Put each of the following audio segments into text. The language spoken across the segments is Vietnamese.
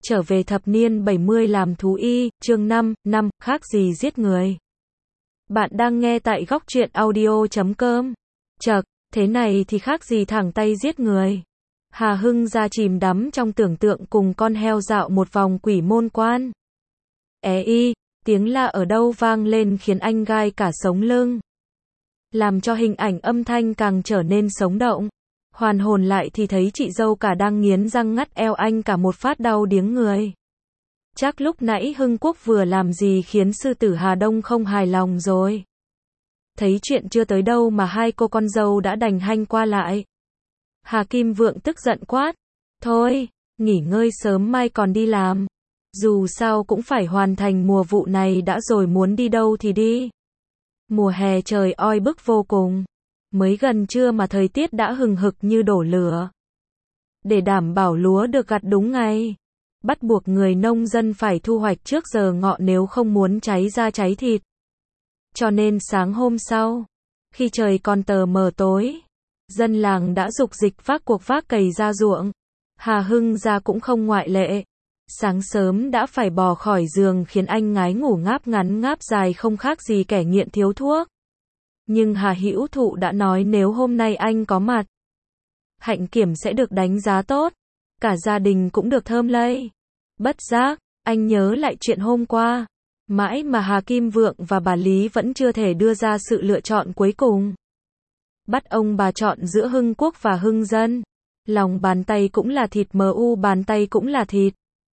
trở về thập niên 70 làm thú y, chương 5, khác gì giết người. Bạn đang nghe tại góc truyện audio.com. Chậc, thế này thì khác gì thẳng tay giết người. Hà Hưng ra chìm đắm trong tưởng tượng cùng con heo dạo một vòng quỷ môn quan. Tiếng la ở đâu vang lên khiến anh gai cả sống lưng. Làm cho hình ảnh âm thanh càng trở nên sống động. Hoàn hồn lại thì thấy chị dâu cả đang nghiến răng ngắt eo anh cả một phát đau điếng người. Chắc lúc nãy Hưng Quốc vừa làm gì khiến sư tử Hà Đông không hài lòng rồi. Thấy chuyện chưa tới đâu mà hai cô con dâu đã đành hanh qua lại. Hà Kim Vượng tức giận quát. Thôi, nghỉ ngơi sớm mai còn đi làm. Dù sao cũng phải hoàn thành mùa vụ này đã rồi, muốn đi đâu thì đi. Mùa hè trời oi bức vô cùng. Mới gần trưa mà thời tiết đã hừng hực như đổ lửa. Để đảm bảo lúa được gặt đúng ngày, bắt buộc người nông dân phải thu hoạch trước giờ ngọ nếu không muốn cháy da cháy thịt. Cho nên sáng hôm sau, khi trời còn tờ mờ tối, dân làng đã rục dịch vác cuộc vác cày ra ruộng. Hà Hưng ra cũng không ngoại lệ. Sáng sớm đã phải bò khỏi giường khiến anh ngái ngủ ngáp ngắn ngáp dài không khác gì kẻ nghiện thiếu thuốc. Nhưng Hà Hữu Thụ đã nói nếu hôm nay anh có mặt, hạnh kiểm sẽ được đánh giá tốt, cả gia đình cũng được thơm lây. Bất giác, anh nhớ lại chuyện hôm qua, mãi mà Hà Kim Vượng và bà Lý vẫn chưa thể đưa ra sự lựa chọn cuối cùng. Bắt ông bà chọn giữa Hưng Quốc và Hưng Dân. Lòng bàn tay cũng là thịt, bàn tay cũng là thịt.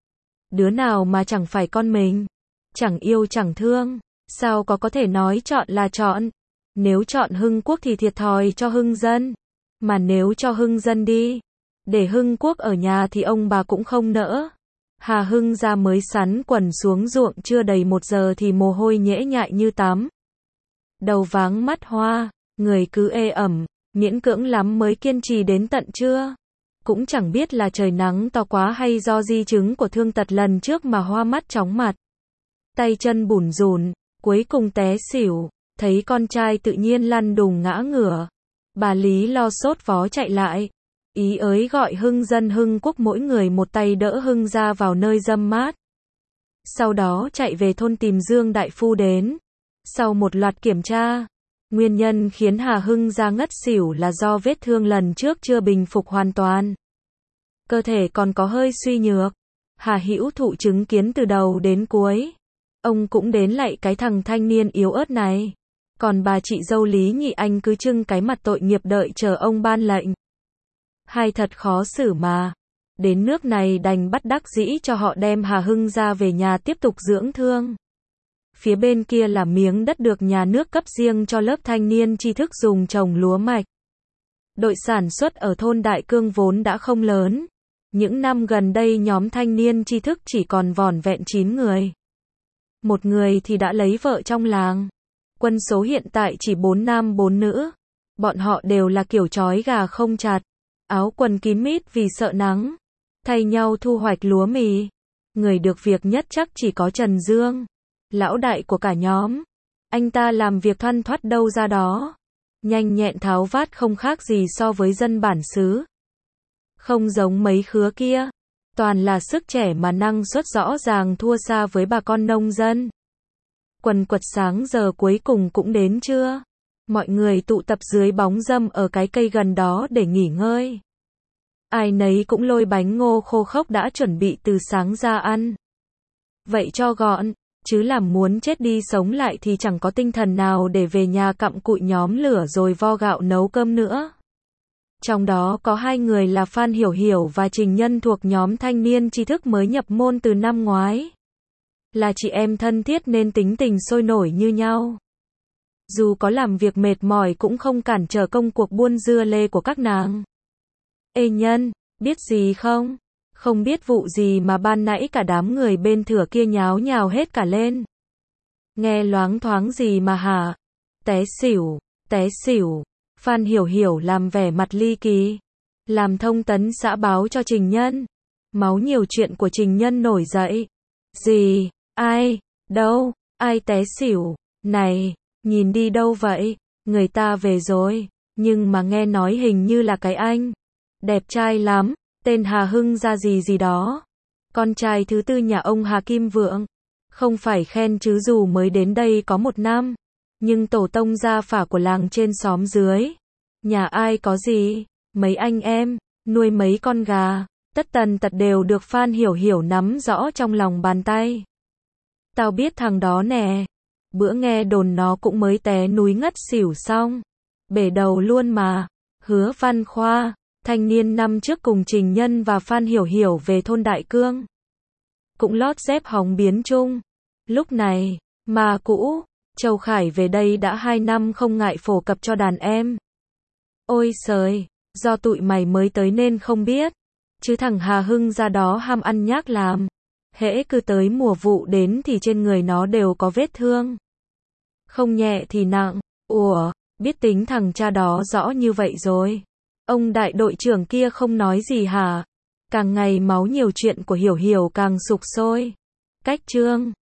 Đứa nào mà chẳng phải con mình, chẳng yêu chẳng thương, sao có thể nói chọn là chọn. Nếu chọn Hưng Quốc thì thiệt thòi cho Hưng Dân, mà nếu cho Hưng Dân đi, để Hưng Quốc ở nhà thì ông bà cũng không nỡ. Hà Hưng ra mới sắn quần xuống ruộng chưa đầy 1 giờ thì mồ hôi nhễ nhại như tắm. Đầu váng mắt hoa, người cứ ê ẩm, miễn cưỡng lắm mới kiên trì đến tận trưa. Cũng chẳng biết là trời nắng to quá hay do di chứng của thương tật lần trước mà hoa mắt chóng mặt. Tay chân bủn rủn, cuối cùng té xỉu. Thấy con trai tự nhiên lăn đùng ngã ngửa. Bà Lý lo sốt vó chạy lại. Ý ới gọi Hưng Dân Hưng Quốc mỗi người một tay đỡ Hưng ra vào nơi râm mát. Sau đó chạy về thôn tìm Dương đại phu đến. Sau một loạt kiểm tra, nguyên nhân khiến Hà Hưng ra ngất xỉu là do vết thương lần trước chưa bình phục hoàn toàn. Cơ thể còn có hơi suy nhược. Hà Hữu Thụ chứng kiến từ đầu đến cuối. Ông cũng đến lạy cái thằng thanh niên yếu ớt này. Còn bà chị dâu Lý Nhị Anh cứ trưng cái mặt tội nghiệp đợi chờ ông ban lệnh. Hai thật khó xử mà. Đến nước này đành bất đắc dĩ cho họ đem Hà Hưng ra về nhà tiếp tục dưỡng thương. Phía bên kia là miếng đất được nhà nước cấp riêng cho lớp thanh niên tri thức dùng trồng lúa mạch. Đội sản xuất ở thôn Đại Cương vốn đã không lớn. Những năm gần đây nhóm thanh niên tri thức chỉ còn vỏn vẹn 9 người. Một người thì đã lấy vợ trong làng. Quân số hiện tại chỉ 4 nam 4 nữ. Bọn họ đều là kiểu trói gà không chặt, áo quần kín mít vì sợ nắng, thay nhau thu hoạch lúa mì. Người được việc nhất chắc chỉ có Trần Dương, lão đại của cả nhóm. Anh ta làm việc thoăn thoắt đâu ra đó, nhanh nhẹn tháo vát không khác gì so với dân bản xứ. Không giống mấy khứa kia, toàn là sức trẻ mà năng suất rõ ràng thua xa với bà con nông dân. Quần quật sáng giờ cuối cùng cũng đến trưa. Mọi người tụ tập dưới bóng râm ở cái cây gần đó để nghỉ ngơi. Ai nấy cũng lôi bánh ngô khô khốc đã chuẩn bị từ sáng ra ăn. Vậy cho gọn, chứ làm muốn chết đi sống lại thì chẳng có tinh thần nào để về nhà cặm cụi nhóm lửa rồi vo gạo nấu cơm nữa. Trong đó có 2 người là Phan Hiểu Hiểu và Trình Nhân thuộc nhóm thanh niên tri thức mới nhập môn từ năm ngoái. Là chị em thân thiết nên tính tình sôi nổi như nhau. Dù có làm việc mệt mỏi cũng không cản trở công cuộc buôn dưa lê của các nàng. Ê Nhân, biết gì không? Không biết vụ gì mà ban nãy cả đám người bên thửa kia nháo nhào hết cả lên. Nghe loáng thoáng gì mà hả? Té xỉu, té xỉu. Phan Hiểu Hiểu làm vẻ mặt ly kỳ. Làm thông tấn xã báo cho Trình Nhân. Máu nhiều chuyện của Trình Nhân nổi dậy. Gì? Ai? Đâu? Ai té xỉu? Này, nhìn đi đâu vậy? Người ta về rồi, nhưng mà nghe nói hình như là cái anh. Đẹp trai lắm, tên Hà Hưng ra gì gì đó. con trai thứ tư nhà ông Hà Kim Vượng. Không phải khen chứ dù mới đến đây có 1 năm, nhưng tổ tông gia phả của làng trên xóm dưới. Nhà ai có gì, mấy anh em, nuôi mấy con gà, tất tần tật đều được Phan Hiểu Hiểu nắm rõ trong lòng bàn tay. Tao biết thằng đó nè, bữa nghe đồn nó cũng mới té núi ngất xỉu xong. Bể đầu luôn mà. Hứa Văn Khoa, thanh niên năm trước cùng Trình Nhân và Phan Hiểu Hiểu về thôn Đại Cương. Cũng lót dép hóng biến chung. Lúc này, mà cũ, Châu Khải về đây đã 2 năm không ngại phổ cập cho đàn em. Ôi sời, do tụi mày mới tới nên không biết. Chứ thằng Hà Hưng ra đó ham ăn nhác làm. Hễ cứ tới mùa vụ đến thì trên người nó đều có vết thương. Không nhẹ thì nặng. Ủa, biết tính thằng cha đó rõ như vậy rồi. Ông đại đội trưởng kia không nói gì hả? Càng ngày máu nhiều chuyện của Hiểu Hiểu càng sục sôi. Cách chương